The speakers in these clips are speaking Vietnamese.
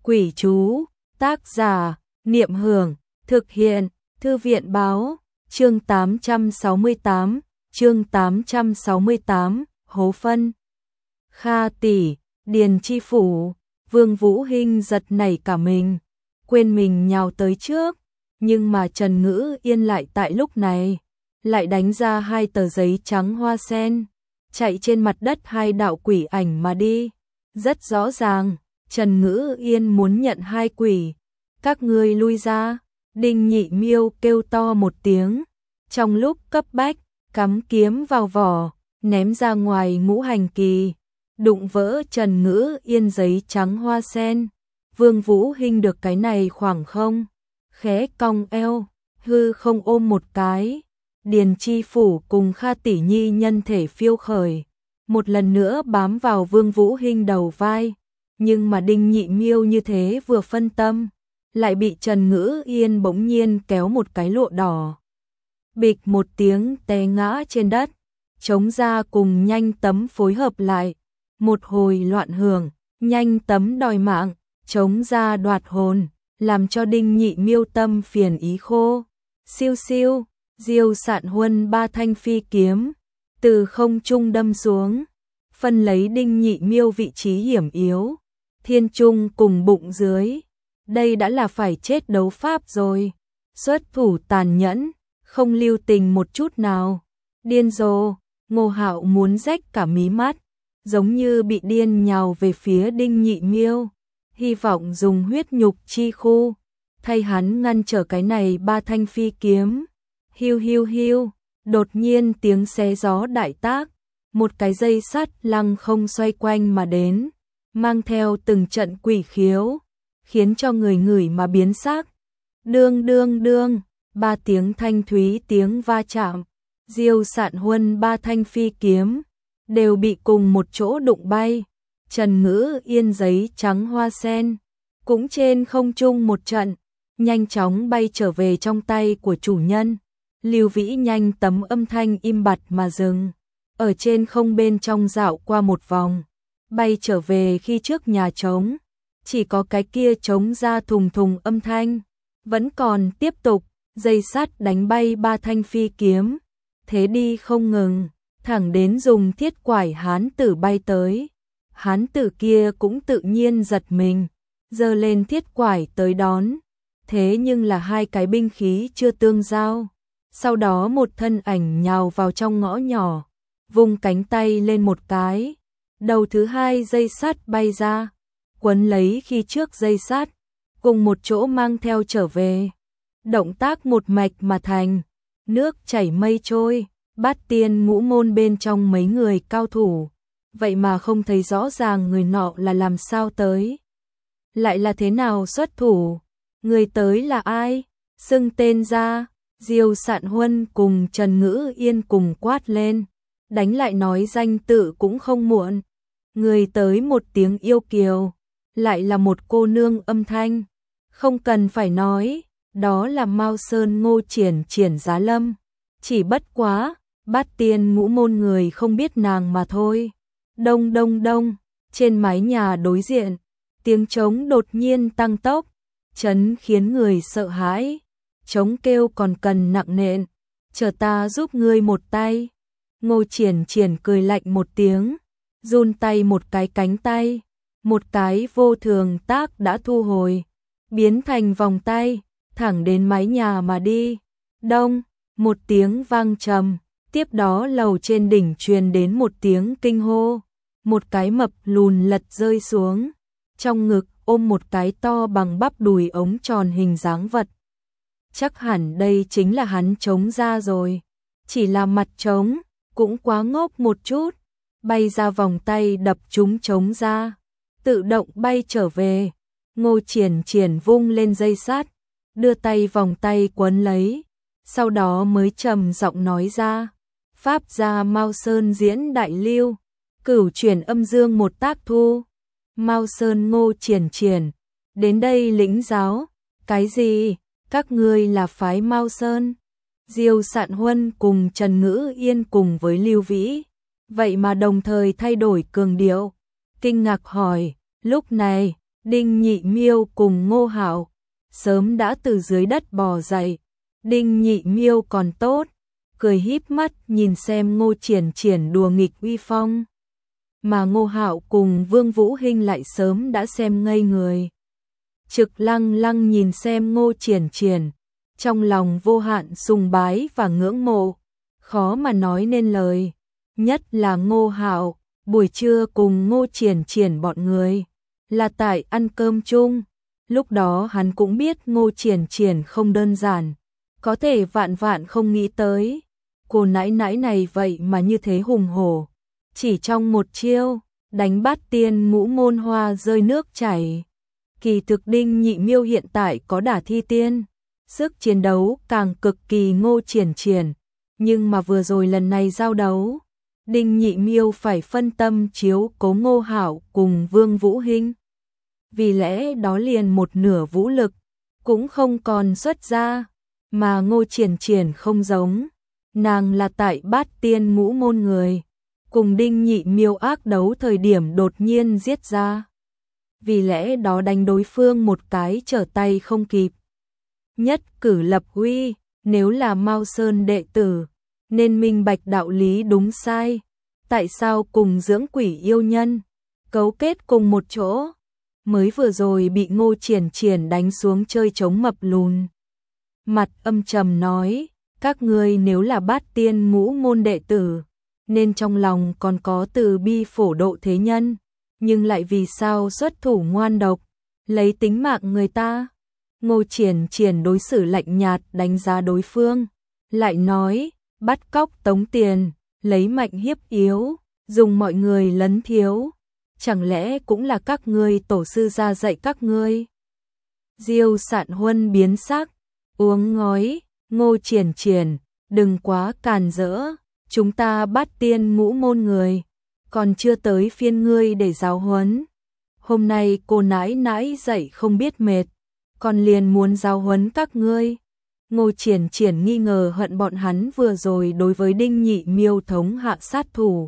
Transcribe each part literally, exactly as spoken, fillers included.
Quỷ chú, tác giả, Niệm Hưởng, thực hiện, Thư viện báo, chương tám trăm sáu mươi tám, chương tám trăm sáu mươi tám, hố phân. Kha tỷ, Điền Chi phủ, Vương Vũ Hinh giật nảy cả mình, quên mình nhào tới trước, nhưng mà Trần Ngữ Yên lại tại lúc này, lại đánh ra hai tờ giấy trắng hoa sen, chạy trên mặt đất hai đạo quỷ ảnh mà đi. Rất rõ ràng, Trần Ngữ Yên muốn nhận hai quỷ. Các ngươi lui ra, Đinh Nhị Miêu kêu to một tiếng, trong lúc cấp bách, cắm kiếm vào vỏ, ném ra ngoài ngũ hành kỳ, đụng vỡ Trần Ngữ Yên giấy trắng hoa sen. Vương Vũ Hinh được cái này khoảng không, khẽ cong eo, hư không ôm một cái. Điền Chi phủ cùng Kha tỷ nhi nhân thể phiêu khởi, một lần nữa bám vào Vương Vũ Hinh đầu vai, nhưng mà Đinh Nhị Miêu như thế vừa phân tâm, lại bị Trần Ngữ Yên bỗng nhiên kéo một cái lụa đỏ. Bịch một tiếng té ngã trên đất, chống ra cùng Nhanh Tấm phối hợp lại, một hồi loạn hưởng, Nhanh Tấm đòi mạng, chống ra đoạt hồn, làm cho Đinh Nhị Miêu tâm phiền ý khô. Siêu siêu, Diêu Sạn Huân ba thanh phi kiếm, từ không trung đâm xuống, phân lấy Đinh Nhị Miêu vị trí hiểm yếu, thiên trung cùng bụng dưới. Đây đã là phải chết đấu pháp rồi, xuất thủ tàn nhẫn, không lưu tình một chút nào. Điên rồ, Ngô Hạo muốn rách cả mí mắt, giống như bị điên nhào về phía Đinh Nhị Miêu, hy vọng dùng huyết nhục chi khu thay hắn ngăn trở cái này ba thanh phi kiếm. Hiu hiu hiu, đột nhiên tiếng xé gió đại tác, một cái dây sắt lăng không xoay quanh mà đến, mang theo từng trận quỷ khiếu, khiến cho người ngửi mà biến sắc. Đương đương đương, ba tiếng thanh thúy tiếng va chạm, Diêu Sạn Huân ba thanh phi kiếm đều bị cùng một chỗ đụng bay. Trần Ngữ Yên giấy trắng hoa sen cũng trên không trung một trận, nhanh chóng bay trở về trong tay của chủ nhân. Lưu Vĩ Nhanh Tấm âm thanh im bặt mà dừng, ở trên không bên trong dạo qua một vòng, bay trở về khi trước nhà trống, chỉ có cái kia trống ra thùng thùng âm thanh, vẫn còn tiếp tục, dây sắt đánh bay ba thanh phi kiếm, thế đi không ngừng, thẳng đến dùng thiết quải hán tử bay tới. Hán tử kia cũng tự nhiên giật mình, giơ lên thiết quải tới đón, thế nhưng là hai cái binh khí chưa tương giao. Sau đó một thân ảnh nhào vào trong ngõ nhỏ, vung cánh tay lên một cái, đầu thứ hai dây sắt bay ra, quấn lấy khi trước dây sắt, cùng một chỗ mang theo trở về. Động tác một mạch mà thành, nước chảy mây trôi, Bát Tiên ngũ môn bên trong mấy người cao thủ, vậy mà không thấy rõ ràng người nọ là làm sao tới, lại là thế nào xuất thủ, người tới là ai, xưng tên ra. Diêu Sạn Huân cùng Trần Ngữ Yên cùng quát lên, đánh lại nói danh tự cũng không muộn. Người tới một tiếng yêu kiều, lại là một cô nương âm thanh, không cần phải nói, đó là Mao Sơn Ngô Triển Triển Giá Lâm, chỉ bất quá, Bát Tiên ngũ môn người không biết nàng mà thôi. Đông đông đông, trên mái nhà đối diện, tiếng trống đột nhiên tăng tốc, chấn khiến người sợ hãi. Trống kêu còn cần nặng nện, chờ ta giúp ngươi một tay. Ngô Triển Triển cười lạnh một tiếng, run tay một cái cánh tay, một cái vô thường tác đã thu hồi, biến thành vòng tay, thẳng đến mái nhà mà đi. Đông, một tiếng vang trầm, tiếp đó lầu trên đỉnh truyền đến một tiếng kinh hô, một cái mập lùn lật rơi xuống, trong ngực ôm một cái to bằng bắp đùi ống tròn hình dáng vật. Chắc hẳn đây chính là hắn trống ra rồi, chỉ là mặt trống, cũng quá ngốc một chút, bay ra vòng tay đập trúng trống ra, tự động bay trở về. Ngô Triển Triển vung lên dây sắt, đưa tay vòng tay quấn lấy, sau đó mới trầm giọng nói ra, pháp gia Mao Sơn diễn đại lưu, cửu chuyển âm dương một tác thu. Mao Sơn Ngô Triển Triển, đến đây lĩnh giáo. Cái gì? Các ngươi là phái Mao Sơn? Diêu Sạn Huân cùng Trần Ngữ Yên cùng với Lưu Vĩ, vậy mà đồng thời thay đổi cường điệu, kinh ngạc hỏi. Lúc này, Đinh Nhị Miêu cùng Ngô Hạo sớm đã từ dưới đất bò dậy. Đinh Nhị Miêu còn tốt, cười híp mắt nhìn xem Ngô Triển Triển đùa nghịch uy phong. Mà Ngô Hạo cùng Vương Vũ Hinh lại sớm đã xem ngây người. Trực Lăng Lăng nhìn xem Ngô Triển Triển, trong lòng vô hạn sùng bái và ngưỡng mộ, khó mà nói nên lời. Nhất là Ngô Hạo, buổi trưa cùng Ngô Triển Triển bọn người là tại ăn cơm chung. Lúc đó hắn cũng biết Ngô Triển Triển không đơn giản, có thể vạn vạn không nghĩ tới. Cô nãi nãi này vậy mà như thế hùng hổ, chỉ trong một chiêu, đánh Bát Tiên Ngũ Môn Hoa rơi nước chảy. Kỳ thực Đinh Nhị Miêu hiện tại có đả thi tiên, sức chiến đấu càng cực kỳ Ngô Triển Triển, nhưng mà vừa rồi lần này giao đấu, Đinh Nhị Miêu phải phân tâm chiếu cố Ngô Hạo cùng Vương Vũ Hinh. Vì lẽ đó liền một nửa vũ lực cũng không còn xuất ra, mà Ngô Triển Triển không giống, nàng là tại Bát Tiên Ngũ Môn người, cùng Đinh Nhị Miêu ác đấu thời điểm đột nhiên giết ra. Vì lẽ đó đánh đối phương một cái trở tay không kịp. Nhất cử lập uy, nếu là Mao Sơn đệ tử, nên minh bạch đạo lý đúng sai. Tại sao cùng dưỡng quỷ yêu nhân cấu kết cùng một chỗ? Mới vừa rồi bị Ngô Triển Triển đánh xuống chơi trống mập lùn. Mặt âm trầm nói, các ngươi nếu là Bát Tiên Ngũ Môn đệ tử, nên trong lòng còn có từ bi phổ độ thế nhân, nhưng lại vì sao xuất thủ ngoan độc, lấy tính mạng người ta? Ngô Triển Triển đối xử lạnh nhạt đánh giá đối phương, lại nói, bắt cóc tống tiền, lấy mạnh hiếp yếu, dùng mọi người lấn thiếu, chẳng lẽ cũng là các ngươi tổ sư ra dạy các ngươi? Diêu Sạn Huân biến sắc, uống ngói, Ngô Triển Triển, đừng quá càn rỡ, chúng ta Bát Tiên Ngũ Môn người, còn chưa tới phiên ngươi để giáo huấn. Hôm nay cô nãi nãi dạy không biết mệt, còn liền muốn giáo huấn các ngươi. Ngô Triển Triển nghi ngờ hận bọn hắn vừa rồi đối với Đinh Nhị Miêu thống hạ sát thủ.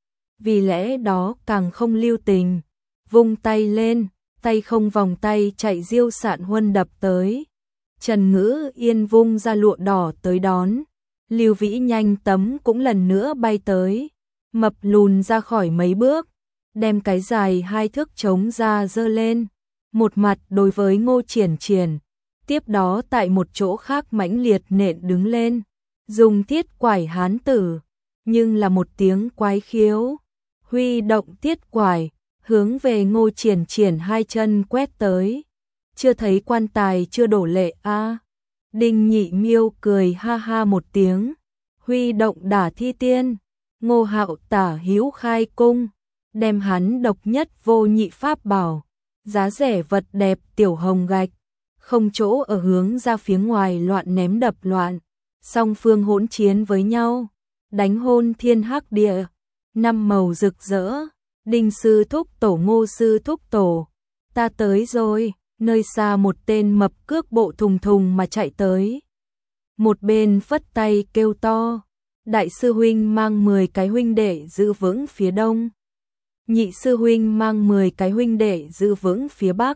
Vì lẽ đó càng không lưu tình, vung tay lên, tay không vòng tay chạy Diêu Sạn Huân đập tới. Trần Ngữ Yên vung ra lụa đỏ tới đón, Lưu Vĩ nhanh tấm cũng lần nữa bay tới, mập lùn ra khỏi mấy bước, đem cái dài hai thước trống ra giơ lên, một mặt đối với Ngô Triển Triển, tiếp đó tại một chỗ khác mãnh liệt nện đứng lên, dùng thiết quải hán tử, nhưng là một tiếng quái khiếu, huy động thiết quải, hướng về Ngô Triển Triển hai chân quét tới. Chưa thấy quan tài chưa đổ lệ a. À. Đinh Nhị Miêu cười ha ha một tiếng, huy động đả thi tiên, Ngô Hạo tả hữu khai cung, đem hắn độc nhất vô nhị pháp bảo, giá rẻ vật đẹp tiểu hồng gạch, không chỗ ở hướng ra phía ngoài loạn ném đập loạn, song phương hỗn chiến với nhau, đánh hôn thiên hắc địa, năm màu rực rỡ. Đinh sư thúc tổ, Ngô sư thúc tổ, ta tới rồi. Nơi xa một tên mập cước bộ thùng thùng mà chạy tới. Một bên phất tay kêu to, đại sư huynh mang mười cái huynh đệ giữ vững phía đông. Nhị sư huynh mang mười cái huynh đệ giữ vững phía bắc.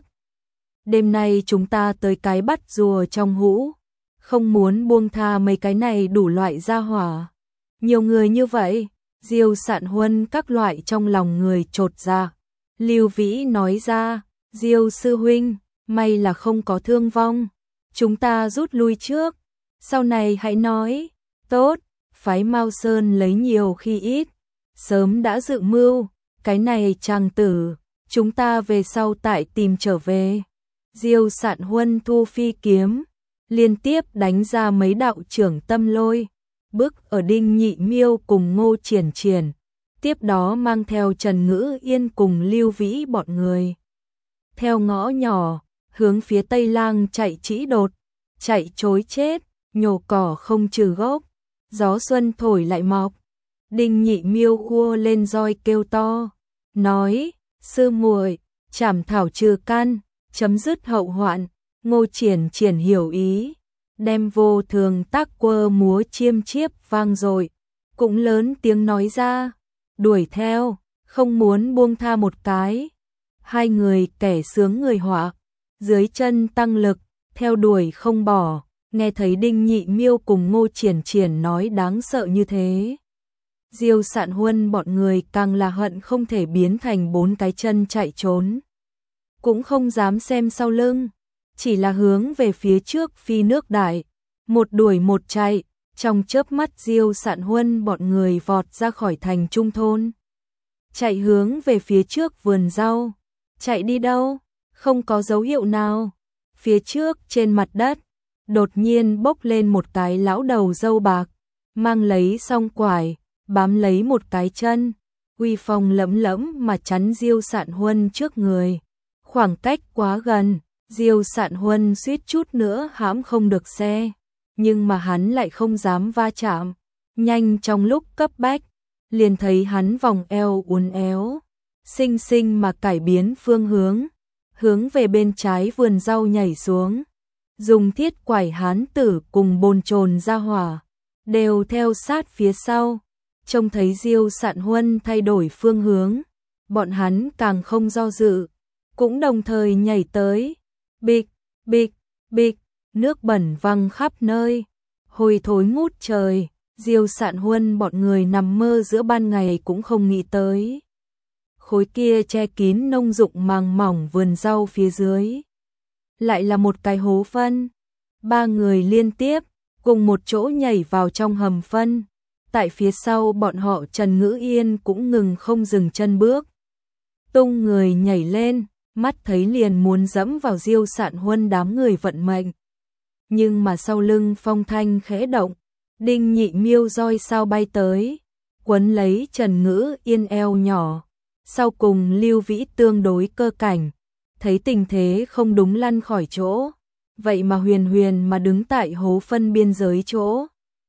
Đêm nay chúng ta tới cái bắt rùa trong hũ, không muốn buông tha mấy cái này đủ loại gia hỏa. Nhiều người như vậy, Diêu Sạn Huân các loại trong lòng người chột ra. Lưu Vĩ nói ra, Diêu sư huynh, may là không có thương vong, chúng ta rút lui trước, sau này hãy nói. Tốt, phái Mao Sơn lấy nhiều khi ít, sớm đã dự mưu, cái này chàng tử, chúng ta về sau tại tìm trở về. Diêu Sạn Huân thu phi kiếm, liên tiếp đánh ra mấy đạo trưởng tâm lôi, bước ở Đinh Nhị Miêu cùng Ngô Triển Triển, tiếp đó mang theo Trần Ngữ Yên cùng Lưu Vĩ bọn người. Theo ngõ nhỏ, hướng phía Tây Lang chạy trĩ đột, chạy trối chết, nhổ cỏ không trừ gốc, gió xuân thổi lại mọc. Đinh Nhị Miêu khua lên roi kêu to, nói, sư muội, trảm thảo trừ căn, chấm dứt hậu hoạn. Ngô Triển Triển hiểu ý, đem vô thường tác quơ múa chiêm chiếp vang dội, cũng lớn tiếng nói ra, đuổi theo, không muốn buông tha một cái. Hai người kẻ sướng người họa, dưới chân tăng lực, theo đuổi không bỏ, nghe thấy Đinh Nhị Miêu cùng Ngô Triển Triển nói đáng sợ như thế. Diêu Sạn Huân bọn người càng là hận không thể biến thành bốn cái chân chạy trốn. Cũng không dám xem sau lưng, chỉ là hướng về phía trước phi nước đại, một đuổi một chạy, trong chớp mắt Diêu Sạn Huân bọn người vọt ra khỏi thành trung thôn. Chạy hướng về phía trước vườn rau, chạy đi đâu, không có dấu hiệu nào. Phía trước trên mặt đất, đột nhiên bốc lên một cái lão đầu râu bạc, mang lấy song quải, bám lấy một cái chân, uy phong lẫm lẫm mà chắn Diêu Sạn Huân trước người. Khoảng cách quá gần, Diêu Sạn Huân suýt chút nữa hãm không được xe, nhưng mà hắn lại không dám va chạm. Nhanh trong lúc cấp bách, liền thấy hắn vòng eo uốn éo, xinh xinh mà cải biến phương hướng, hướng về bên trái vườn rau nhảy xuống. Dùng thiết quải hán tử cùng bồn chồn ra hỏa, đều theo sát phía sau. Trông thấy Diêu Sạn Huân thay đổi phương hướng, bọn hắn càng không do dự, cũng đồng thời nhảy tới. Bịch, bịch, bịch, nước bẩn văng khắp nơi, hôi thối ngút trời. Diêu Sạn Huân bọn người nằm mơ giữa ban ngày cũng không nghĩ tới. Khối kia che kín nông dụng màng mỏng vườn rau phía dưới, lại là một cái hố phân. Ba người liên tiếp, cùng một chỗ nhảy vào trong hầm phân. Tại phía sau bọn họ Trần Ngữ Yên cũng ngừng không dừng chân bước. Tung người nhảy lên, mắt thấy liền muốn dẫm vào Diêu Sạn Huân đám người vận mệnh. Nhưng mà sau lưng phong thanh khẽ động, Đinh Nhị Miêu roi sao bay tới, quấn lấy Trần Ngữ Yên eo nhỏ. Sau cùng Lưu Vĩ tương đối cơ cảnh, thấy tình thế không đúng lăn khỏi chỗ, vậy mà huyền huyền mà đứng tại hố phân biên giới chỗ.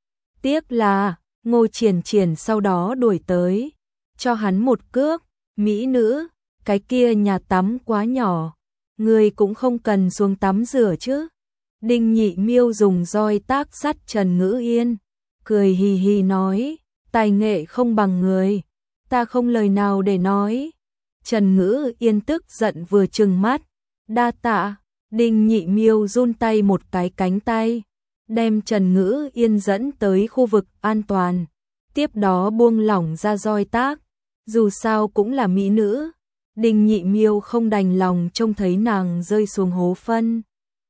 Tiếc là Ngô Triển Triển sau đó đuổi tới, cho hắn một cước. Mỹ nữ, cái kia nhà tắm quá nhỏ, người cũng không cần xuống tắm rửa chứ. Đinh Nhị Miêu dùng roi tác sắt Trần Ngữ Yên, cười hì hì nói, tài nghệ không bằng người, ta không lời nào để nói. Trần Ngữ Yên tức giận vừa trừng mắt, đa tạ. Đinh Nhị Miêu run tay một cái cánh tay, đem Trần Ngữ Yên dẫn tới khu vực an toàn, tiếp đó buông lỏng ra roi tác. Dù sao cũng là mỹ nữ, Đinh Nhị Miêu không đành lòng trông thấy nàng rơi xuống hố phân,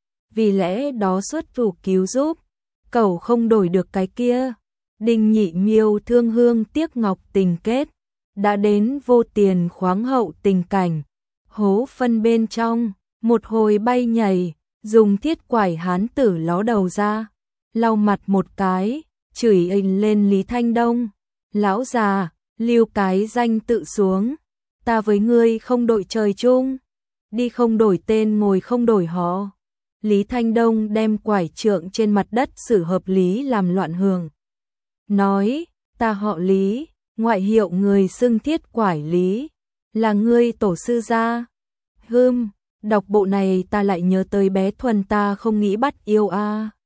vì lẽ đó xuất thủ cứu giúp. Cẩu không đổi được cái kia. Đinh Nhị Miêu thương hương tiếc ngọc tình kết, đã đến vô tiền khoáng hậu tình cảnh. Hố phân bên trong, một hồi bay nhảy, dùng thiết quải hán tử ló đầu ra, lau mặt một cái, chửi ình lên Lý Thanh Đông. Lão già, lưu cái danh tự xuống, ta với ngươi không đội trời chung, đi không đổi tên ngồi không đổi họ. Lý Thanh Đông đem quải trượng trên mặt đất xử hợp lý làm loạn hưởng. Nói, ta họ Lý, ngoại hiệu người xưng thiết quải Lý, là ngươi tổ sư gia. Hừm, đọc bộ này ta lại nhớ tới bé Thuần ta không nghĩ bắt yêu a. À.